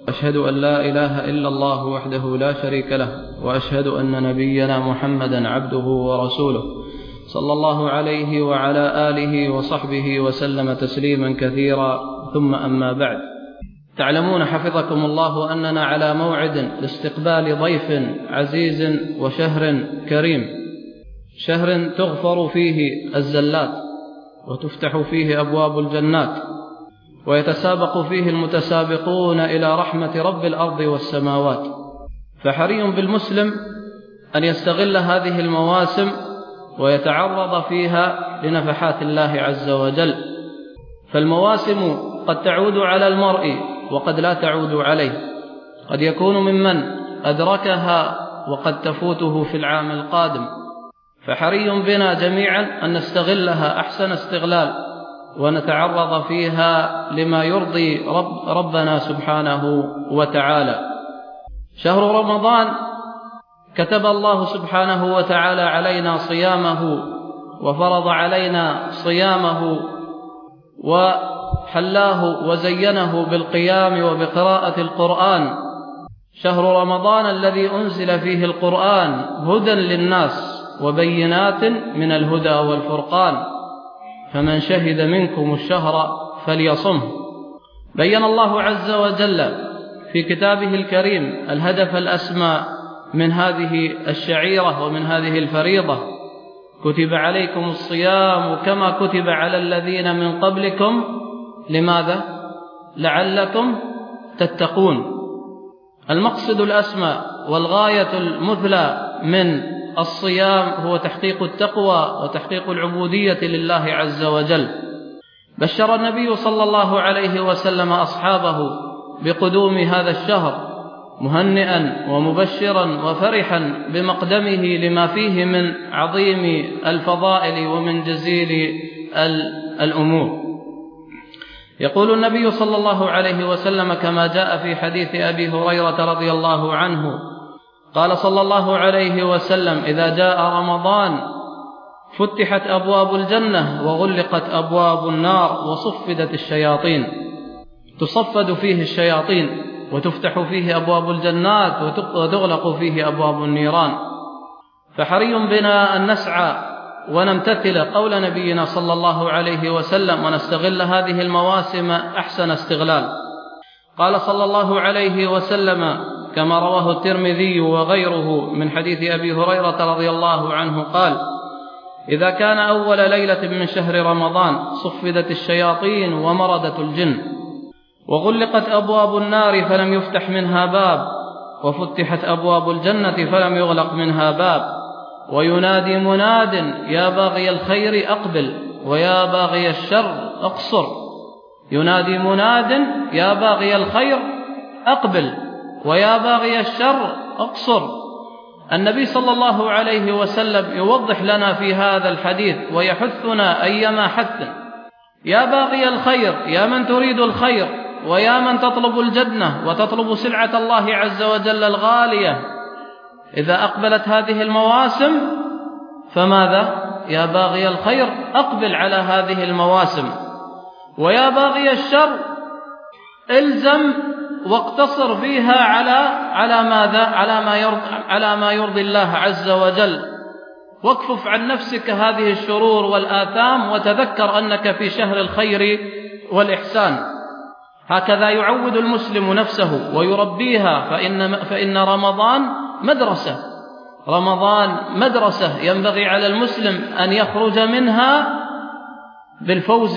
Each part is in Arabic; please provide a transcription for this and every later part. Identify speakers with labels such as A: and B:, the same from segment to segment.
A: أشهد أن لا إله إلا الله وحده لا شريك له، وأشهد أن نبينا محمدا عبده ورسوله، صلى الله عليه وعلى آله وصحبه وسلم تسليما كثيرا، ثم أما بعد. تعلمون حفظكم الله أننا على موعد لاستقبال ضيف عزيز وشهر كريم، شهر تغفر فيه الزلات وتفتح فيه أبواب الجنات ويتسابق فيه المتسابقون إلى رحمة رب الأرض والسماوات، فحري بالمسلم أن يستغل هذه المواسم ويتعرض فيها لنفحات الله عز وجل، فالمواسم قد تعود على المرء وقد لا تعود عليه، قد يكون ممن أدركها وقد تفوته في العام القادم، فحري بنا جميعا أن نستغلها أحسن استغلال ونتعرض فيها لما يرضي ربنا سبحانه وتعالى. شهر رمضان كتب الله سبحانه وتعالى علينا صيامه وفرض علينا صيامه وحلاه وزينه بالقيام وبقراءة القرآن. شهر رمضان الذي أنزل فيه القرآن هدى للناس وبينات من الهدى والفرقان، فمن شهد منكم الشهر فليصمه. بين الله عز وجل في كتابه الكريم الهدف الأسمى من هذه الشعيرة ومن هذه الفريضة: كتب عليكم الصيام كما كتب على الذين من قبلكم، لماذا؟ لعلكم تتقون. المقصد الأسمى والغاية المثلى من الصيام هو تحقيق التقوى وتحقيق العبودية لله عز وجل. بشر النبي صلى الله عليه وسلم أصحابه بقدوم هذا الشهر، مهنئا ومبشرا وفرحا بمقدمه لما فيه من عظيم الفضائل ومن جزيل الأمور. يقول النبي صلى الله عليه وسلم كما جاء في حديث أبي هريرة رضي الله عنه قال صلى الله عليه وسلم: إذا جاء رمضان فتحت أبواب الجنة وغلقت أبواب النار وصفدت الشياطين. تصفد فيه الشياطين وتفتح فيه أبواب الجنات وتغلق فيه أبواب النيران، فحري بنا أن نسعى ونمتثل قول نبينا صلى الله عليه وسلم ونستغل هذه المواسم أحسن استغلال. قال صلى الله عليه وسلم كما رواه الترمذي وغيره من حديث أبي هريرة رضي الله عنه قال: إذا كان أول ليلة من شهر رمضان صفدت الشياطين ومردت الجن، وغلقت أبواب النار فلم يفتح منها باب، وفتحت أبواب الجنة فلم يغلق منها باب، وينادي مناد: يا باغي الخير أقبل ويا باغي الشر اقصر. ينادي مناد: يا باغي الخير أقبل ويا باغي الشر اقصر. النبي صلى الله عليه وسلم يوضح لنا في هذا الحديث ويحثنا أيما حث: يا باغي الخير، يا من تريد الخير ويا من تطلب الجنة وتطلب سلعة الله عز وجل الغالية، إذا أقبلت هذه المواسم فماذا؟ يا باغي الخير أقبل على هذه المواسم، ويا باغي الشر الزم واقتصر فيها على ماذا؟ على ما يرضي الله عز وجل، واكفف عن نفسك هذه الشرور والآثام، وتذكر أنك في شهر الخير والإحسان. هكذا يعود المسلم نفسه ويربيها، فإن رمضان مدرسة، رمضان مدرسة ينبغي على المسلم أن يخرج منها بالفوز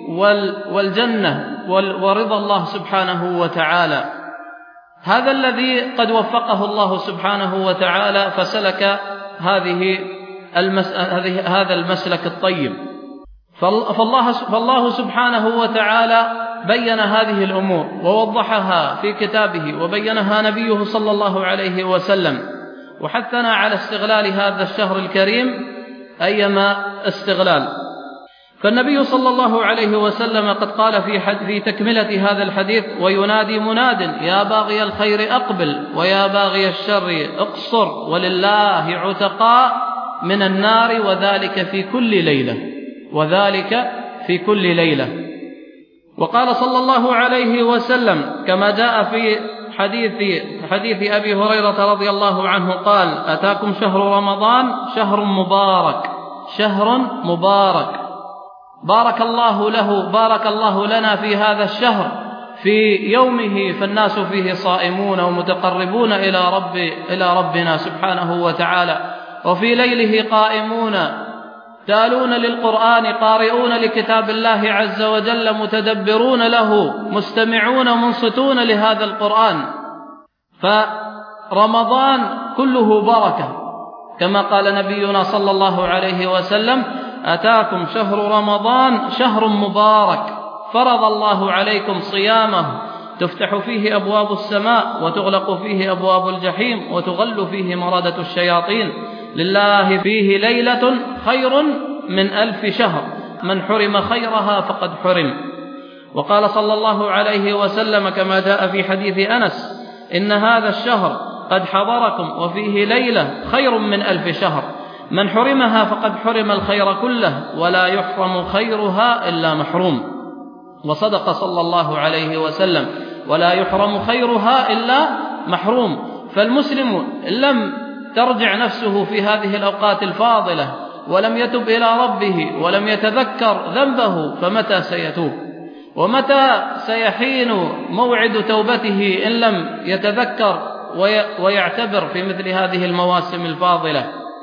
A: والجنة ورضا الله سبحانه وتعالى. هذا الذي قد وفقه الله سبحانه وتعالى فسلك هذا المسلك الطيب. فالله سبحانه وتعالى بين هذه الأمور ووضحها في كتابه وبينها نبيه صلى الله عليه وسلم، وحثنا على استغلال هذا الشهر الكريم أيما استغلال. فالنبي صلى الله عليه وسلم قد قال في تكملة هذا الحديث: وينادي مناد: يا باغي الخير أقبل ويا باغي الشر اقصر، ولله عتقاء من النار وذلك في كل ليلة. وقال صلى الله عليه وسلم كما جاء في حديث أبي هريرة رضي الله عنه قال: أتاكم شهر رمضان شهر مبارك بارك الله لنا في هذا الشهر في يومه فالناس فيه صائمون ومتقربون إلى ربنا سبحانه وتعالى، وفي ليله قائمون تالون للقرآن قارئون لكتاب الله عز وجل متدبرون له مستمعون منصتون لهذا القرآن. فرمضان كله بركة كما قال نبينا صلى الله عليه وسلم: أتاكم شهر رمضان شهر مبارك فرض الله عليكم صيامه تفتح فيه أبواب السماء وتغلق فيه أبواب الجحيم وتغل فيه مردة الشياطين، لله فيه ليلة خير من 1000 شهر، من حرم خيرها فقد حرم. وقال صلى الله عليه وسلم كما جاء في حديث أنس: إن هذا الشهر قد حضركم وفيه ليلة خير من 1000 شهر، من حرمها فقد حرم الخير كله ولا يحرم خيرها إلا محروم. وصدق صلى الله عليه وسلم: ولا يحرم خيرها إلا محروم. فالمسلم لم ترجع نفسه في هذه الأوقات الفاضلة ولم يتب إلى ربه ولم يتذكر ذنبه فمتى سيتوب؟ ومتى سيحين موعد توبته إن لم يتذكر ويعتبر في مثل هذه المواسم الفاضلة؟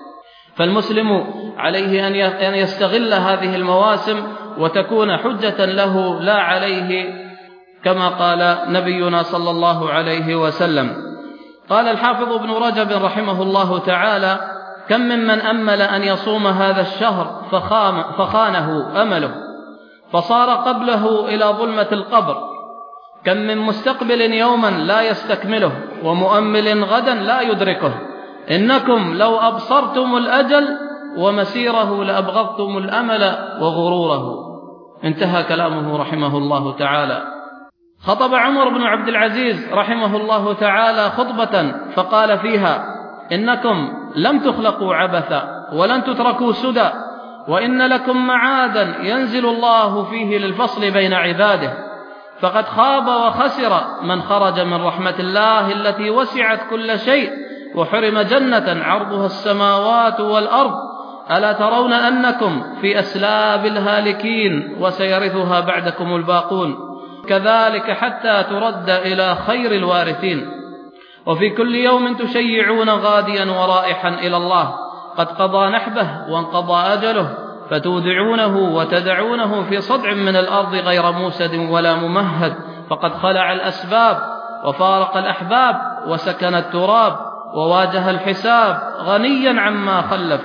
A: فالمسلم عليه أن يستغل هذه المواسم وتكون حجة له لا عليه، كما قال نبينا صلى الله عليه وسلم. قال الحافظ ابن رجب رحمه الله تعالى: كم ممن أمل أن يصوم هذا الشهر فخانه أمله فصار قبله إلى ظلمة القبر، كم من مستقبل يوما لا يستكمله ومؤمل غدا لا يدركه، إنكم لو أبصرتم الأجل ومسيره لأبغضتم الأمل وغروره. انتهى كلامه رحمه الله تعالى. خطب عمر بن عبد العزيز رحمه الله تعالى خطبة فقال فيها: إنكم لم تخلقوا عبثا ولن تتركوا سدى، وإن لكم معادا ينزل الله فيه للفصل بين عباده، فقد خاب وخسر من خرج من رحمة الله التي وسعت كل شيء وحرم جنة عرضها السماوات والأرض. ألا ترون أنكم في أسلاب الهالكين وسيرثها بعدكم الباقون، كذلك حتى ترد إلى خير الوارثين. وفي كل يوم تشيعون غاديا ورائحا إلى الله، قد قضى نحبه وانقضى أجله، فتودعونه وتدعونه في صدع من الأرض غير موسد ولا ممهد، فقد خلع الأسباب وفارق الأحباب وسكن التراب وواجه الحساب غنيا عما خلف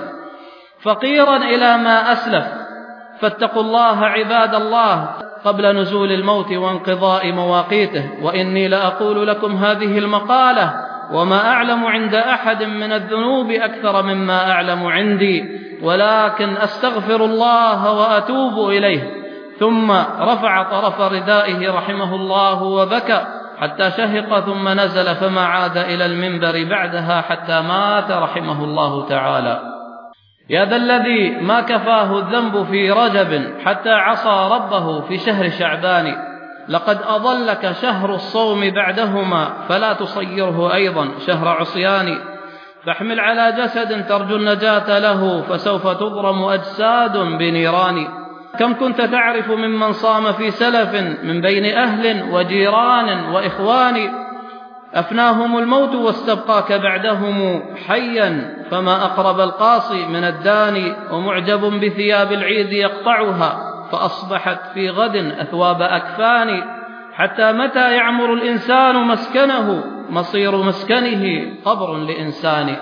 A: فقيرا إلى ما أسلف. فاتقوا الله عباد الله قبل نزول الموت وانقضاء مواقيته. وإني لأقول لكم هذه المقالة وما أعلم عند أحد من الذنوب أكثر مما أعلم عندي، ولكن أستغفر الله وأتوب إليه. ثم رفع طرف ردائه رحمه الله وبكى حتى شهق ثم نزل، فما عاد إلى المنبر بعدها حتى مات رحمه الله تعالى. يا ذا الذي ما كفاه الذنب في رجب حتى عصى ربه في شهر شعبان، لقد أضلك شهر الصوم بعدهما فلا تصيره أيضا شهر عصيان. فاحمل على جسد ترجو النجاة له فسوف تضرم أجساد بنيران. كم كنت تعرف ممن صام في سلف من بين أهل وجيران وإخوان، أفناهم الموت واستبقاك بعدهم حيا، فما أقرب القاصي من الداني، ومعجب بثياب العيد يقطعها فأصبحت في غد أثواب أكفان. حتى متى يعمر الإنسان مسكنه مصير مسكنه قبر لإنسان.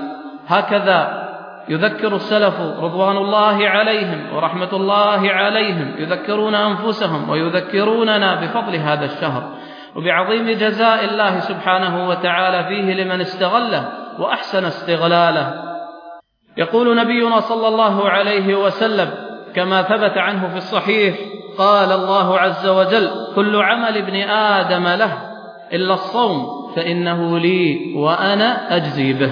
A: هكذا يذكر السلف رضوان الله عليهم ورحمة الله عليهم، يذكرون أنفسهم ويذكروننا بفضل هذا الشهر وبعظيم جزاء الله سبحانه وتعالى فيه لمن استغله وأحسن استغلاله. يقول نبينا صلى الله عليه وسلم كما ثبت عنه في الصحيح: قال الله عز وجل: كل عمل ابن آدم له إلا الصوم فإنه لي وأنا أجزي به.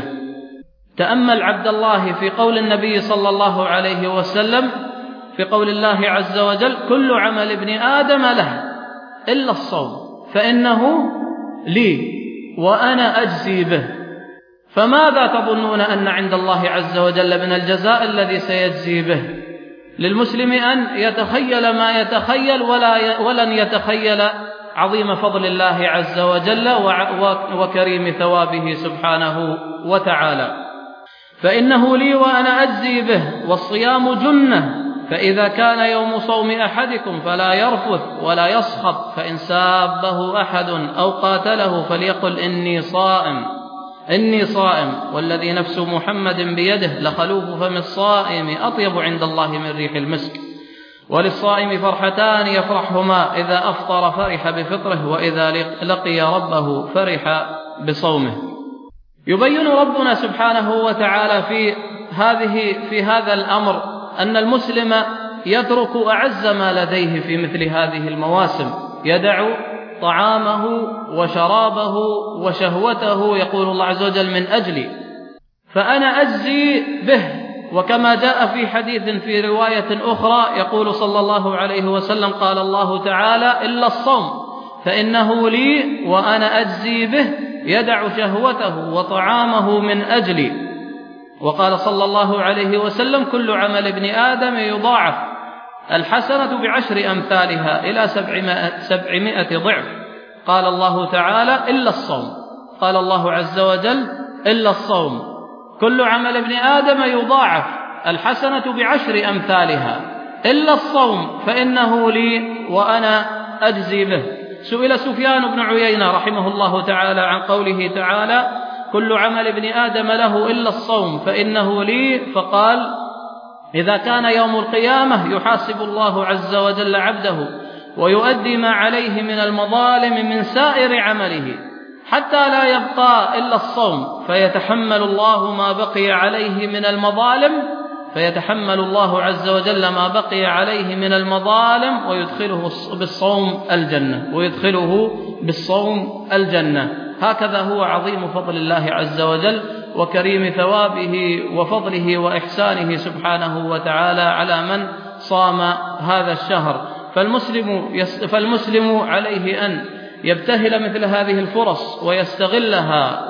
A: تأمل عبد الله في قول النبي صلى الله عليه وسلم في قول الله عز وجل: كل عمل ابن آدم له إلا الصوم فإنه لي وأنا أجزي به. فماذا تظنون أن عند الله عز وجل من الجزاء الذي سيجزي به؟ للمسلم أن يتخيل ما يتخيل ولن يتخيل عظيم فضل الله عز وجل وكريم ثوابه سبحانه وتعالى. فإنه لي وأنا أجزي به. والصيام جنة، فإذا كان يوم صوم أحدكم فلا يرفث ولا يصخب، فإن سابه أحد أو قاتله فليقل إني صائم والذي نفس محمد بيده لخلوف فم الصائم أطيب عند الله من ريح المسك. وللصائم فرحتان يفرحهما، إذا أفطر فرح بفطره، وإذا لقي ربه فرح بصومه. يبين ربنا سبحانه وتعالى في هذا الأمر أن المسلم يترك أعز ما لديه في مثل هذه المواسم، يدع طعامه وشرابه وشهوته، يقول الله عز وجل من أجلي، فأنا أجزي به. وكما جاء في حديث في رواية أخرى يقول صلى الله عليه وسلم قال الله تعالى إلا الصوم فإنه لي وأنا أجزي به، يدع شهوته وطعامه من أجلي. وقال صلى الله عليه وسلم كل عمل ابن آدم يضاعف، الحسنة بعشر أمثالها إلى 700 ضعف. قال الله تعالى إلا الصوم، قال الله عز وجل إلا الصوم، كل عمل ابن آدم يضاعف، الحسنة بعشر أمثالها، إلا الصوم فإنه لي وأنا أجزي به. سئل سفيان بن عيينة رحمه الله تعالى عن قوله تعالى كل عمل ابن آدم له إلا الصوم فإنه لي، فقال إذا كان يوم القيامة يحاسب الله عز وجل عبده ويؤدي ما عليه من المظالم من سائر عمله حتى لا يبقى إلا الصوم، فيتحمل الله ما بقي عليه من المظالم، فيتحمل الله عز وجل ما بقي عليه من المظالم ويدخله بالصوم الجنة. هكذا هو عظيم فضل الله عز وجل وكريم ثوابه وفضله وإحسانه سبحانه وتعالى على من صام هذا الشهر. فالمسلم عليه أن يبتهل مثل هذه الفرص ويستغلها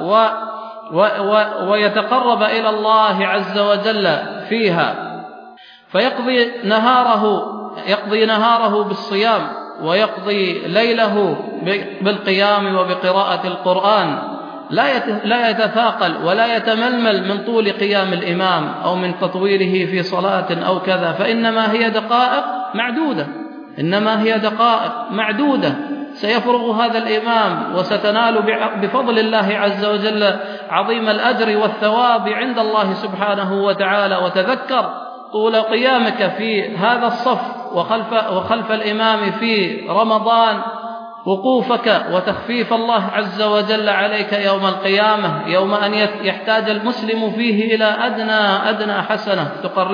A: ويتقرب إلى الله عز وجل فيها، فيقضي نهاره بالصيام، ويقضي ليله بالقيام وبقراءة القرآن، لا يتثاقل ولا يتململ من طول قيام الإمام أو من تطويله في صلاة أو كذا، فإنما هي دقائق معدودة سيفرغ هذا الإمام، وستنال بفضل الله عز وجل عظيم الأجر والثواب عند الله سبحانه وتعالى. وتذكر طول قيامك في هذا الصف وخلف الإمام في رمضان، وقوفك وتخفيف الله عز وجل عليك يوم القيامة، يوم أن يحتاج المسلم فيه إلى أدنى حسنة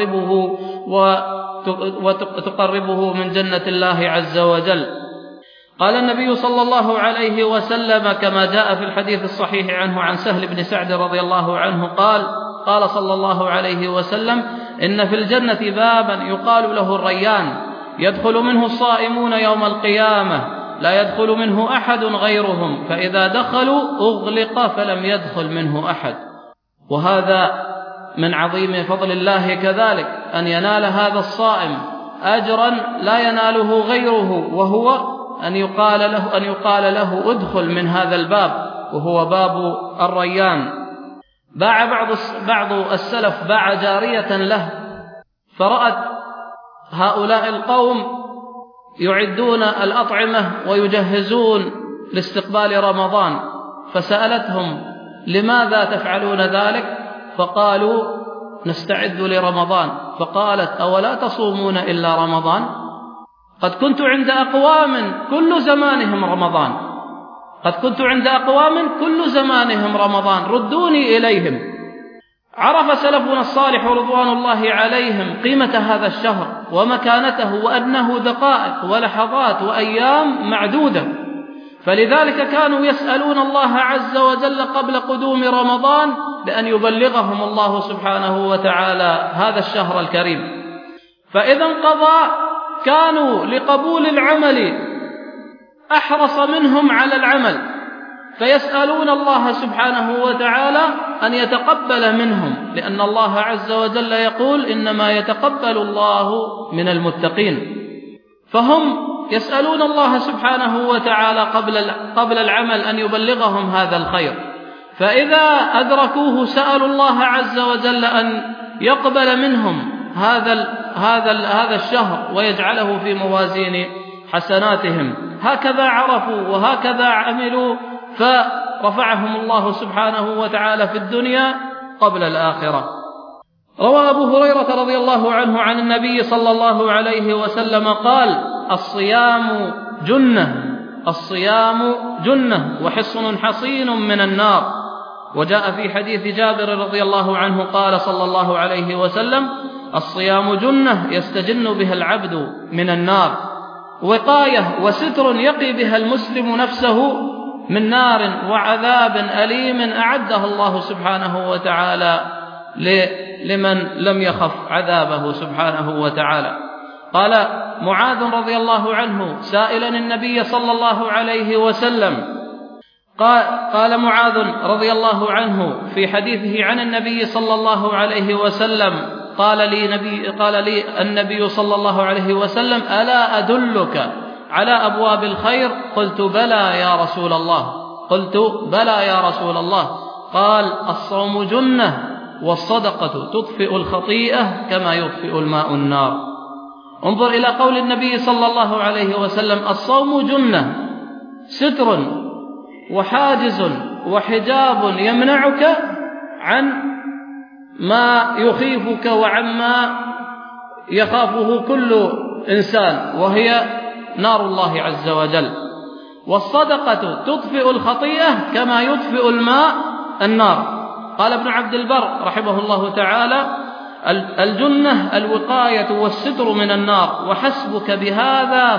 A: تقربه من جنة الله عز وجل. قال النبي صلى الله عليه وسلم كما جاء في الحديث الصحيح عنه عن سهل بن سعد رضي الله عنه قال صلى الله عليه وسلم إن في الجنة بابا يقال له الريان، يدخل منه الصائمون يوم القيامة، لا يدخل منه أحد غيرهم، فإذا دخلوا أغلق فلم يدخل منه أحد. وهذا من عظيم فضل الله كذلك أن ينال هذا الصائم أجرا لا يناله غيره، وهو أن يقال له ادخل من هذا الباب، وهو باب الريان. باع بعض السلف جارية له، فرأت هؤلاء القوم يعدون الأطعمة ويجهزون لاستقبال رمضان، فسألتهم لماذا تفعلون ذلك؟ فقالوا نستعد لرمضان. فقالت أولا تصومون إلا رمضان؟ قد كنت عند أقوام كل زمانهم رمضان ردوني إليهم. عرف سلفنا الصالح رضوان الله عليهم قيمة هذا الشهر ومكانته، وأنه دقائق ولحظات وأيام معدودة، فلذلك كانوا يسألون الله عز وجل قبل قدوم رمضان بأن يبلغهم الله سبحانه وتعالى هذا الشهر الكريم. فإذا انقضى كانوا لقبول العمل أحرص منهم على العمل، فيسألون الله سبحانه وتعالى أن يتقبل منهم، لأن الله عز وجل يقول إنما يتقبل الله من المتقين. فهم يسألون الله سبحانه وتعالى قبل العمل أن يبلغهم هذا الخير، فإذا أدركوه سألوا الله عز وجل أن يقبل منهم هذا الشهر ويجعله في موازين حسناتهم. هكذا عرفوا وهكذا عملوا، فرفعهم الله سبحانه وتعالى في الدنيا قبل الآخرة. روى أبو هريرة رضي الله عنه عن النبي صلى الله عليه وسلم قال: الصيام جنة وحصن حصين من النار. وجاء في حديث جابر رضي الله عنه قال صلى الله عليه وسلم: الصيام جنة يستجن بها العبد من النار، وقاية وستر يقي بها المسلم نفسه من نار وعذاب أليم أعده الله سبحانه وتعالى لمن لم يخف عذابه سبحانه وتعالى. قال معاذ رضي الله عنه سائلا النبي صلى الله عليه وسلم، قال معاذ رضي الله عنه في حديثه عن النبي صلى الله عليه وسلم، قال لي النبي صلى الله عليه وسلم: ألا أدلك على أبواب الخير؟ قلت بلى يا رسول الله. قال: الصوم جنة والصدقة تطفئ الخطيئة كما يطفئ الماء النار. انظر إلى قول النبي صلى الله عليه وسلم: الصوم جنة، ستر وحاجز وحجاب يمنعك عن ما يخيفك وعما يخافه كل إنسان، وهي نار الله عز وجل. والصدقة تطفئ الخطيئة كما يطفئ الماء النار. قال ابن عبد البر رحمه الله تعالى: الجنة الوقاية والستر من النار، وحسبك بهذا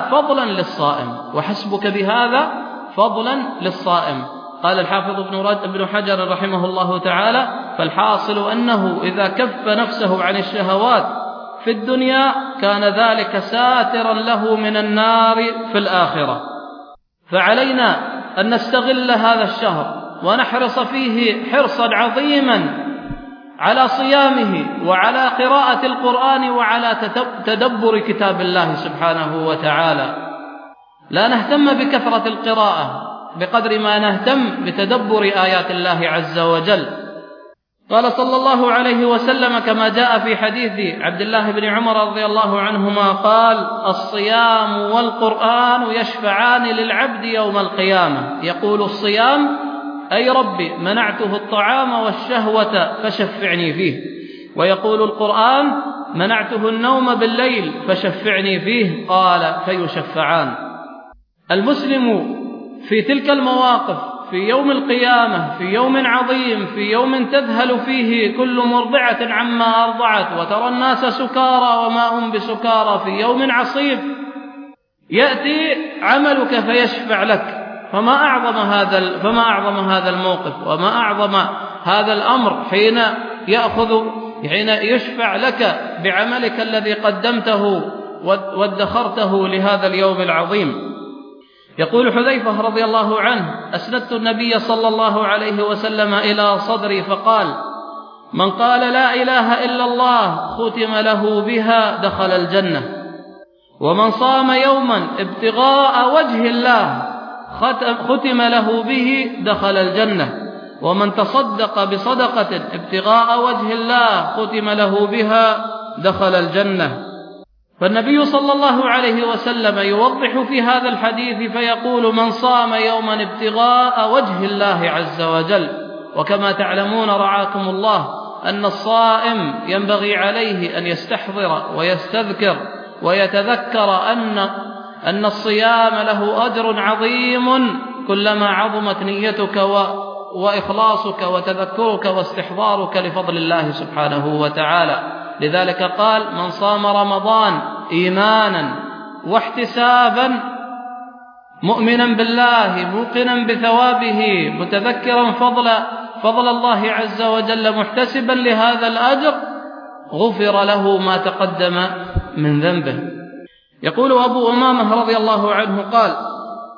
A: فضلا للصائم. قال الحافظ ابن حجر رحمه الله تعالى: فالحاصل أنه إذا كف نفسه عن الشهوات في الدنيا كان ذلك ساترا له من النار في الآخرة. فعلينا أن نستغل هذا الشهر ونحرص فيه حرصا عظيما على صيامه وعلى قراءة القرآن وعلى تدبر كتاب الله سبحانه وتعالى. لا نهتم بكثرة القراءة بقدر ما نهتم بتدبر آيات الله عز وجل. قال صلى الله عليه وسلم كما جاء في حديث عبد الله بن عمر رضي الله عنهما قال: الصيام والقرآن يشفعان للعبد يوم القيامة. يقول الصيام: أي ربي منعته الطعام والشهوة فشفعني فيه. ويقول القرآن: منعته النوم بالليل فشفعني فيه. قال: فيشفعان. المسلم في تلك المواقف، في يوم القيامة، في يوم عظيم، في يوم تذهل فيه كل مرضعة عما أرضعت وترى الناس سكارى وما هم بسكارى، في يوم عصيب يأتي عملك فيشفع لك. فما أعظم هذا الموقف، وما أعظم هذا الأمر حين يشفع لك بعملك الذي قدمته وادخرته لهذا اليوم العظيم. يقول حذيفة رضي الله عنه: أسندت النبي صلى الله عليه وسلم إلى صدري فقال: من قال لا إله إلا الله ختم له بها دخل الجنة، ومن صام يوما ابتغاء وجه الله ختم له به دخل الجنة، ومن تصدق بصدقة ابتغاء وجه الله ختم له بها دخل الجنة. فالنبي صلى الله عليه وسلم يوضح في هذا الحديث فيقول: من صام يوما ابتغاء وجه الله عز وجل. وكما تعلمون رعاكم الله أن الصائم ينبغي عليه أن يستحضر ويستذكر ويتذكر أن الصيام له أجر عظيم كلما عظمت نيتك وإخلاصك وتذكرك واستحضارك لفضل الله سبحانه وتعالى. لذلك قال: من صام رمضان إيمانا واحتسابا مؤمنا بالله موقنا بثوابه متذكرا فضل الله عز وجل محتسبا لهذا الأجر غفر له ما تقدم من ذنبه. يقول أبو أمامة رضي الله عنه قال: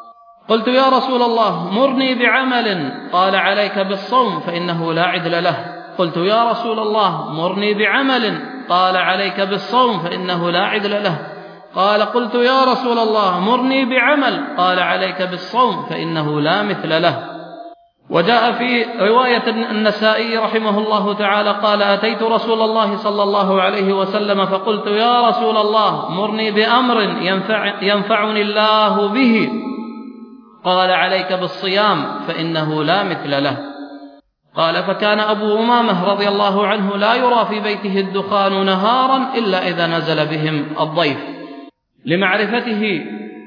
A: قلت يا رسول الله مرني بعمل، قال عليك بالصوم فإنه لا عدل له. قلت يا رسول الله مرني بعمل، قال عليك بالصوم فإنه لا عدل له. قال قلت يا رسول الله مرني بعمل، قال عليك بالصوم فإنه لا مثل له. وجاء في رواية النسائي رحمه الله تعالى قال أتيت رسول الله صلى الله عليه وسلم فقلت يا رسول الله مرني بأمر ينفعني الله به، قال عليك بالصيام فإنه لا مثل له. قال فكان أبو أمامة رضي الله عنه لا يرى في بيته الدخان نهارا إلا إذا نزل بهم الضيف، لمعرفته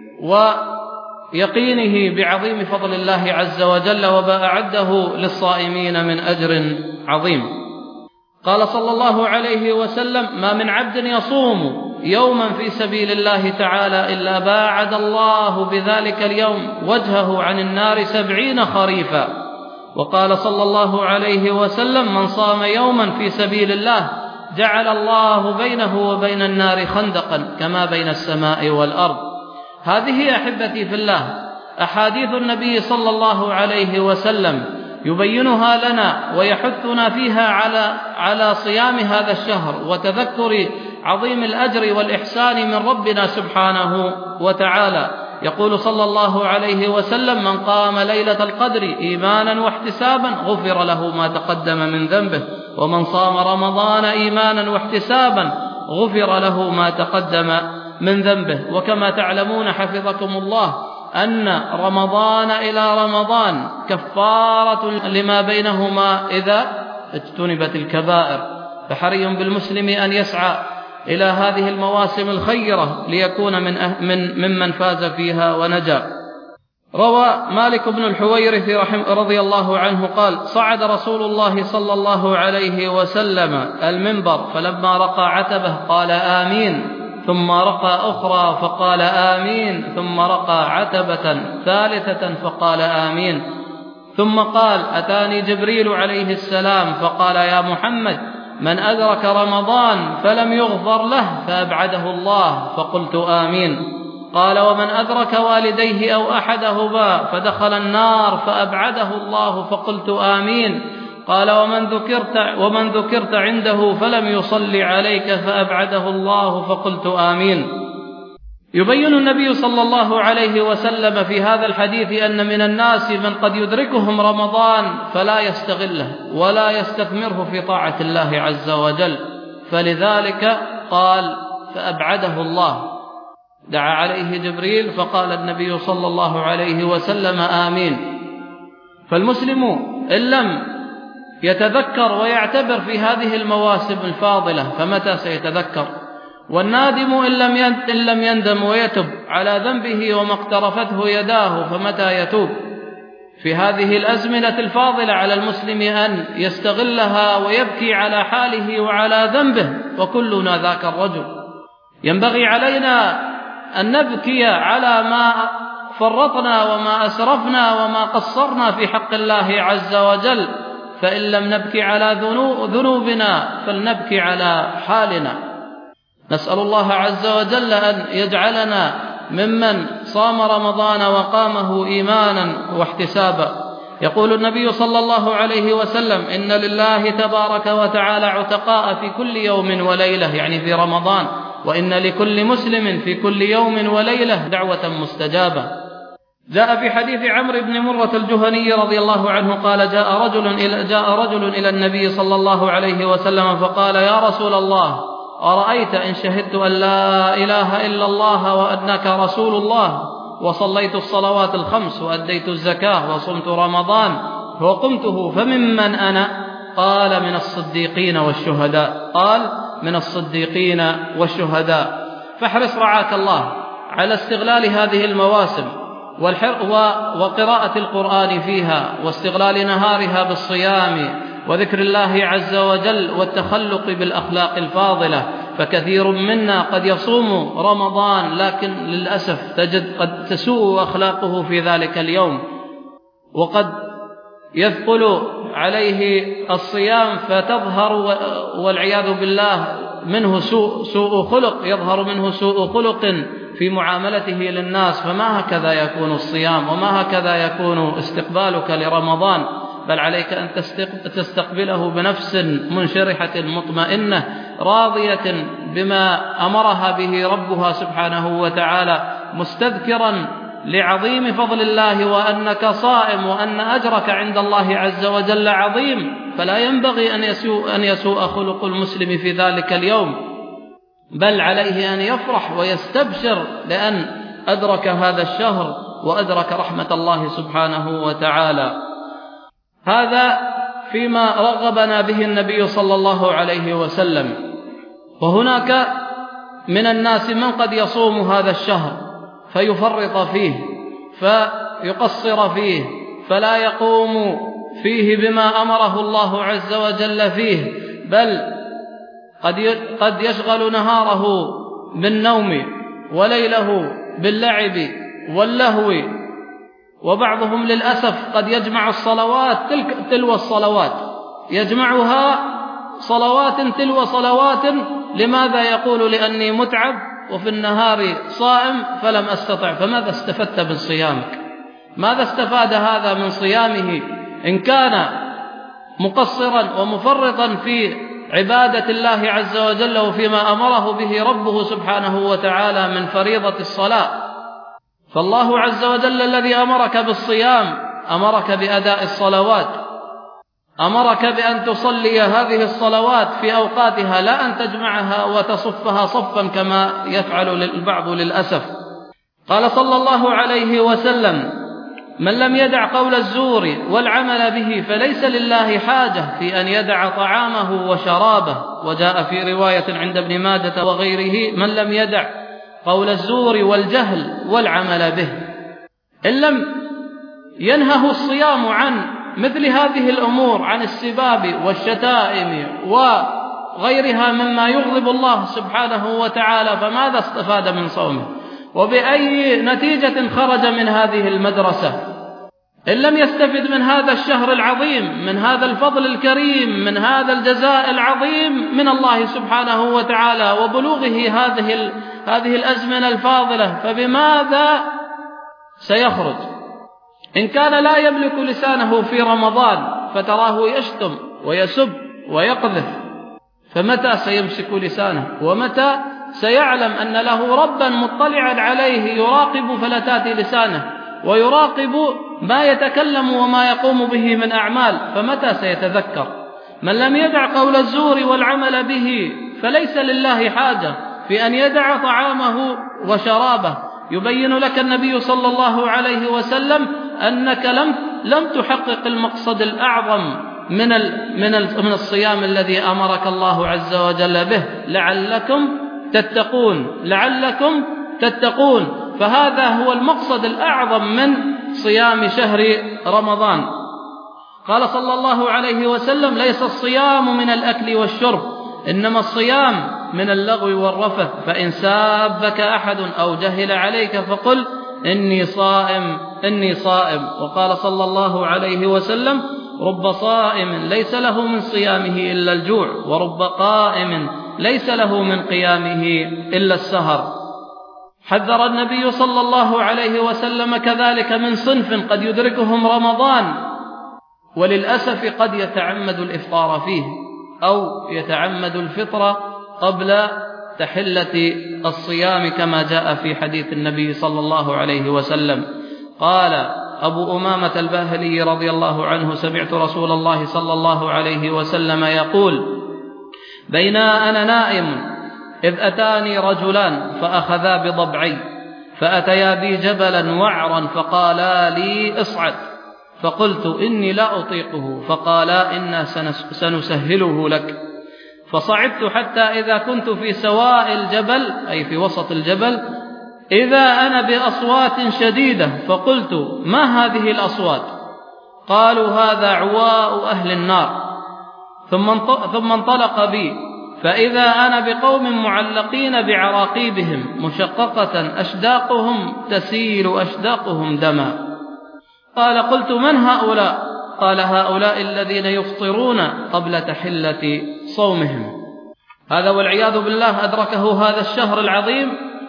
A: ويقينه بعظيم فضل الله عز وجل وما أعده للصائمين من أجر عظيم. قال صلى الله عليه وسلم ما من عبد يصوم يوما في سبيل الله تعالى إلا باعد الله بذلك اليوم وجهه عن النار 70 خريفا. وقال صلى الله عليه وسلم من صام يوما في سبيل الله جعل الله بينه وبين النار خندقا كما بين السماء والأرض. هذه أحبتي في الله أحاديث النبي صلى الله عليه وسلم يبينها لنا ويحثنا فيها على صيام هذا الشهر وتذكر عظيم الأجر والإحسان من ربنا سبحانه وتعالى. يقول صلى الله عليه وسلم من قام ليلة القدر إيمانا واحتسابا غفر له ما تقدم من ذنبه، ومن صام رمضان إيمانا واحتسابا غفر له ما تقدم من ذنبه. وكما تعلمون حفظكم الله أن رمضان إلى رمضان كفارة لما بينهما إذا اجتنبت الكبائر، فحري بالمسلم أن يسعى إلى هذه المواسم الخيرة ليكون ممن فاز فيها ونجا. روى مالك بن الحويرث رضي الله عنه قال صعد رسول الله صلى الله عليه وسلم المنبر فلما رقى عتبه قال آمين، ثم رقى أخرى فقال آمين، ثم رقى عتبة ثالثة فقال آمين، ثم قال أتاني جبريل عليه السلام فقال يا محمد من أدرك رمضان فلم يغفر له فأبعده الله، فقلت آمين. قال ومن أدرك والديه أو أحدهما فدخل النار فأبعده الله، فقلت آمين. قال ومن ذكرت عنده فلم يصلي عليك فأبعده الله، فقلت آمين. يبين النبي صلى الله عليه وسلم في هذا الحديث أن من الناس من قد يدركهم رمضان فلا يستغله ولا يستثمره في طاعة الله عز وجل، فلذلك قال فأبعده الله. دعا عليه جبريل فقال النبي صلى الله عليه وسلم آمين. فالمسلم إن لم يتذكر ويعتبر في هذه المواسم الفاضلة فمتى سيتذكر؟ والنادم إن لم يندم ويتب على ذنبه وما اقترفته يداه فمتى يتوب؟ في هذه الأزمنة الفاضلة على المسلم أن يستغلها ويبكي على حاله وعلى ذنبه، وكلنا ذاك الرجل. ينبغي علينا أن نبكي على ما فرطنا وما أسرفنا وما قصرنا في حق الله عز وجل، فإن لم نبكي على ذنوبنا فلنبكي على حالنا. نسأل الله عز وجل أن يجعلنا ممن صام رمضان وقامه إيمانا واحتسابا. يقول النبي صلى الله عليه وسلم إن لله تبارك وتعالى عتقاء في كل يوم وليلة، يعني في رمضان، وإن لكل مسلم في كل يوم وليلة دعوة مستجابة. جاء في حديث عمرو بن مرة الجهني رضي الله عنه قال جاء رجل إلى النبي صلى الله عليه وسلم فقال يا رسول الله أرأيت إن شهدت أن لا إله إلا الله وأنك رسول الله وصليت الصلوات الخمس وأديت الزكاة وصمت رمضان وقمته فممن أنا؟ قال من الصديقين والشهداء. قال من الصديقين والشهداء. فاحرص رعاك الله على استغلال هذه المواسم وقراءة القرآن فيها، واستغلال نهارها بالصيام وذكر الله عز وجل والتخلق بالأخلاق الفاضلة. فكثير منا قد يصوم رمضان لكن للأسف تجد قد تسوء أخلاقه في ذلك اليوم، وقد يثقل عليه الصيام فتظهر والعياذ بالله منه سوء خلق، يظهر منه سوء خلق في معاملته للناس، فما هكذا يكون الصيام وما هكذا يكون استقبالك لرمضان، بل عليك أن تستقبله بنفس منشرحة مطمئنة راضية بما أمرها به ربها سبحانه وتعالى، مستذكرا لعظيم فضل الله وأنك صائم وأن أجرك عند الله عز وجل عظيم، فلا ينبغي أن يسوء خلق المسلم في ذلك اليوم، بل عليه أن يفرح ويستبشر لأن أدرك هذا الشهر وأدرك رحمة الله سبحانه وتعالى. هذا فيما رغبنا به النبي صلى الله عليه وسلم. وهناك من الناس من قد يصوم هذا الشهر فيفرط فيه فيقصر فيه فلا يقوم فيه بما أمره الله عز وجل فيه، بل قد يشغل نهاره بالنوم وليله باللعب واللهو، وبعضهم للأسف قد يجمع الصلوات تلو الصلوات، يجمعها صلوات تلو صلوات. لماذا؟ يقول لأني متعب وفي النهار صائم فلم أستطع. فماذا استفدت من صيامك؟ ماذا استفاد هذا من صيامه إن كان مقصرا ومفرطا في عبادة الله عز وجل وفيما أمره به ربه سبحانه وتعالى من فريضة الصلاة؟ فالله عز وجل الذي أمرك بالصيام أمرك بأداء الصلوات، أمرك بأن تصلي هذه الصلوات في أوقاتها، لا أن تجمعها وتصفها صفا كما يفعل البعض للأسف. قال صلى الله عليه وسلم: من لم يدع قول الزور والعمل به فليس لله حاجة في أن يدع طعامه وشرابه. وجاء في رواية عند ابن ماجة وغيره: من لم يدع قول الزور والجهل والعمل به. إن لم ينهه الصيام عن مثل هذه الأمور، عن السباب والشتائم وغيرها مما يغضب الله سبحانه وتعالى، فماذا استفاد من صومه؟ وبأي نتيجة خرج من هذه المدرسة؟ إن لم يستفد من هذا الشهر العظيم، من هذا الفضل الكريم، من هذا الجزاء العظيم من الله سبحانه وتعالى وبلوغه هذه الأزمنة الفاضلة، فبماذا سيخرج؟ إن كان لا يملك لسانه في رمضان فتراه يشتم ويسب ويقذف، فمتى سيمسك لسانه؟ ومتى سيعلم أن له ربا مطلعا عليه يراقب فلتات لسانه ويراقب ما يتكلم وما يقوم به من أعمال؟ فمتى سيتذكر؟ من لم يدع قول الزور والعمل به فليس لله حاجة في أن يدع طعامه وشرابه. يبين لك النبي صلى الله عليه وسلم أنك لم تحقق المقصد الأعظم من الصيام الذي أمرك الله عز وجل به، لعلكم تتقون. فهذا هو المقصد الأعظم من صيام شهر رمضان. قال صلى الله عليه وسلم: ليس الصيام من الأكل والشرب، إنما الصيام من اللغو والرفث، فإن سابك أحد أو جهل عليك فقل إني صائم. وقال صلى الله عليه وسلم: رب صائم ليس له من صيامه إلا الجوع، ورب قائم ليس له من قيامه إلا السهر. حذر النبي صلى الله عليه وسلم كذلك من صنف قد يدركهم رمضان وللأسف قد يتعمد الإفطار فيه أو يتعمد الفطر قبل تحلة الصيام، كما جاء في حديث النبي صلى الله عليه وسلم. قال أبو أمامة الباهلي رضي الله عنه: سمعت رسول الله صلى الله عليه وسلم يقول: بينا أنا نائم إذ أتاني رجلان فأخذا بضبعي فأتيا بي جبلا وعرا فقالا لي اصعد، فقلت إني لا أطيقه، فقالا إنا سنسهله لك. فصعدت حتى إذا كنت في سواء الجبل، أي في وسط الجبل، إذا أنا بأصوات شديدة، فقلت: ما هذه الأصوات؟ قالوا: هذا عواء أهل النار. ثم انطلق بي فإذا أنا بقوم معلقين بعراقيبهم مشققة أشداقهم تسيل أشداقهم دما. قال: قلت: من هؤلاء؟ قال: هؤلاء الذين يفطرون قبل تحلة صومهم. هذا والعياذ بالله أدركه هذا الشهر العظيم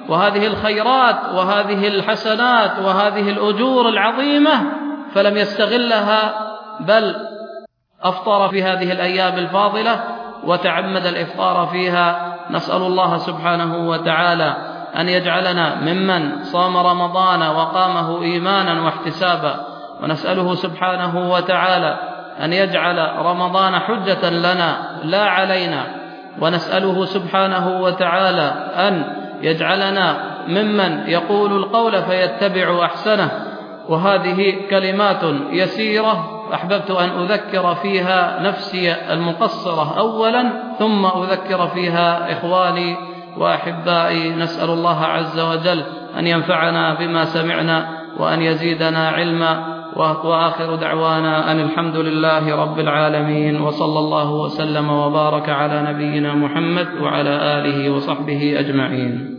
A: وهذه الخيرات وهذه الحسنات وهذه الأجور العظيمة فلم يستغلها، بل أفطر في هذه الأيام الفاضلة وتعمد الإفطار فيها. نسأل الله سبحانه وتعالى أن يجعلنا ممن صام رمضان وقامه إيمانا واحتسابا، ونسأله سبحانه وتعالى أن يجعل رمضان حجة لنا لا علينا، ونسأله سبحانه وتعالى أن يجعلنا ممن يقول القول فيتبع أحسنه. وهذه كلمات يسيرة أحببت أن أذكر فيها نفسي المقصرة أولا، ثم أذكر فيها إخواني وأحبائي. نسأل الله عز وجل أن ينفعنا بما سمعنا وأن يزيدنا علما، وآخر دعوانا أن الحمد لله رب العالمين، وصلى الله وسلم وبارك على نبينا محمد وعلى آله وصحبه أجمعين.